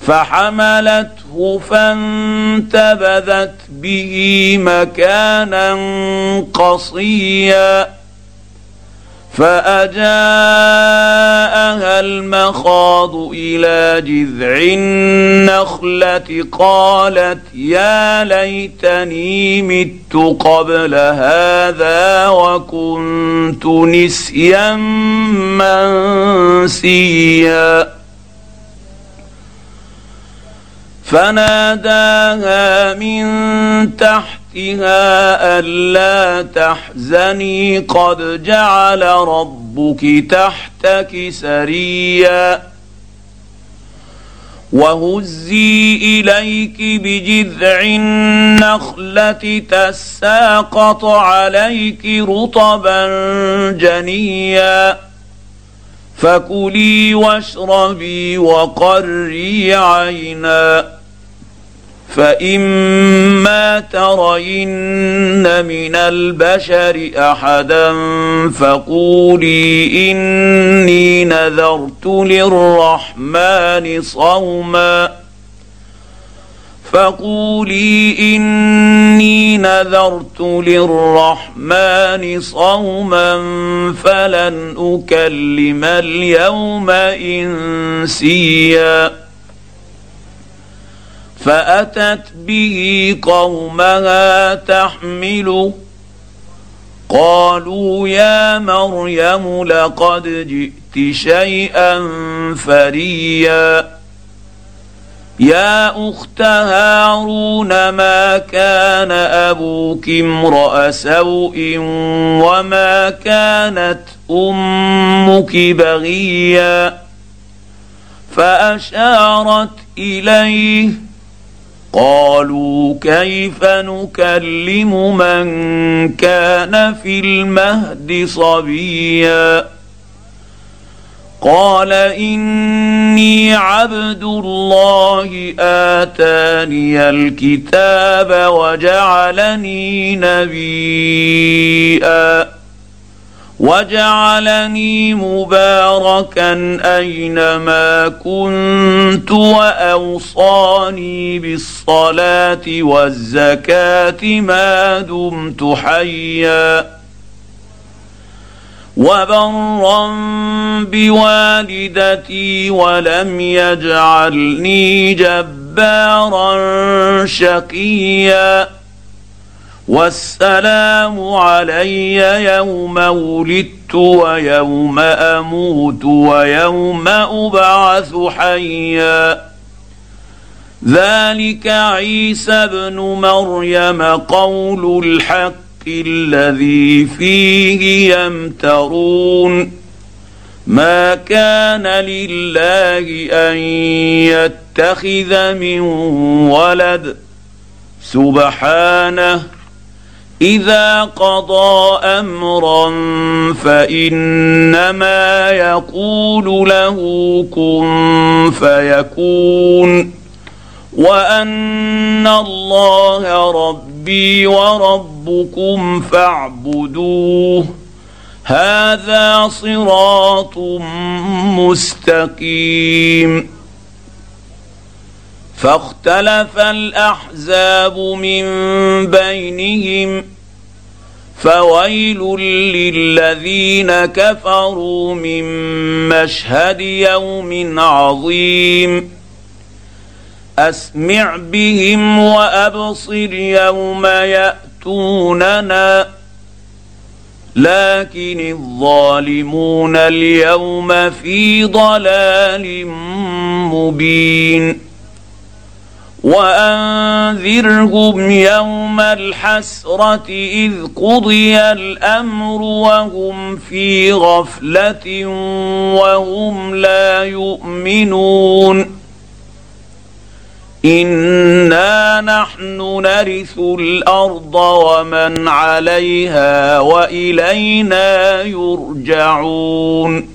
فحملته فانتبذت به مكانا قصيا فأجاءها المخاض إلى جذع النخلة قالت يا ليتني مت قبل هذا وكنت نسيا منسيا فناداها من تحتها ألا تحزني قد جعل ربك تحتك سريا وهزي إليك بجذع النخلة تساقط عليك رطبا جنيا فكلي واشربي وقري عينا فإما ترين من البشر أحدا فقولي إني نذرت للرحمن صوما فلن أكلم اليوم إنسيا فأتت به قومها تحمله قالوا يا مريم لقد جئت شيئا فريا يا أخت هارون ما كان أبوك امرأ سوء وما كانت أمك بغيا فأشارت إليه قالوا كيف نكلم من كان في المهد صبيا قال إني عبد الله آتاني الكتاب وجعلني نبيا وجعلني مباركا أينما كنت وأوصاني بالصلاة والزكاة ما دمت حيا وبرا بوالدتي ولم يجعلني جبارا شقيا والسلام علي يوم ولدت ويوم أموت ويوم أبعث حيا ذلك عيسى ابن مريم قول الحق الذي فيه يمترون ما كان لله أن يتخذ من ولد سبحانه إذا قضى أمرا فإنما يقول له كن فيكون وأن الله ربي وربكم فاعبدوه هذا صراط مستقيم فاختلف الأحزاب من بينهم فويل للذين كفروا من مشهد يوم عظيم أسمع بهم وأبصر يوم يأتوننا لكن الظالمون اليوم في ضلال مبين وأنذرهم يوم الحسرة إذ قضي الأمر وهم في غفلة وهم لا يؤمنون إنا نحن نرث الأرض ومن عليها وإلينا يرجعون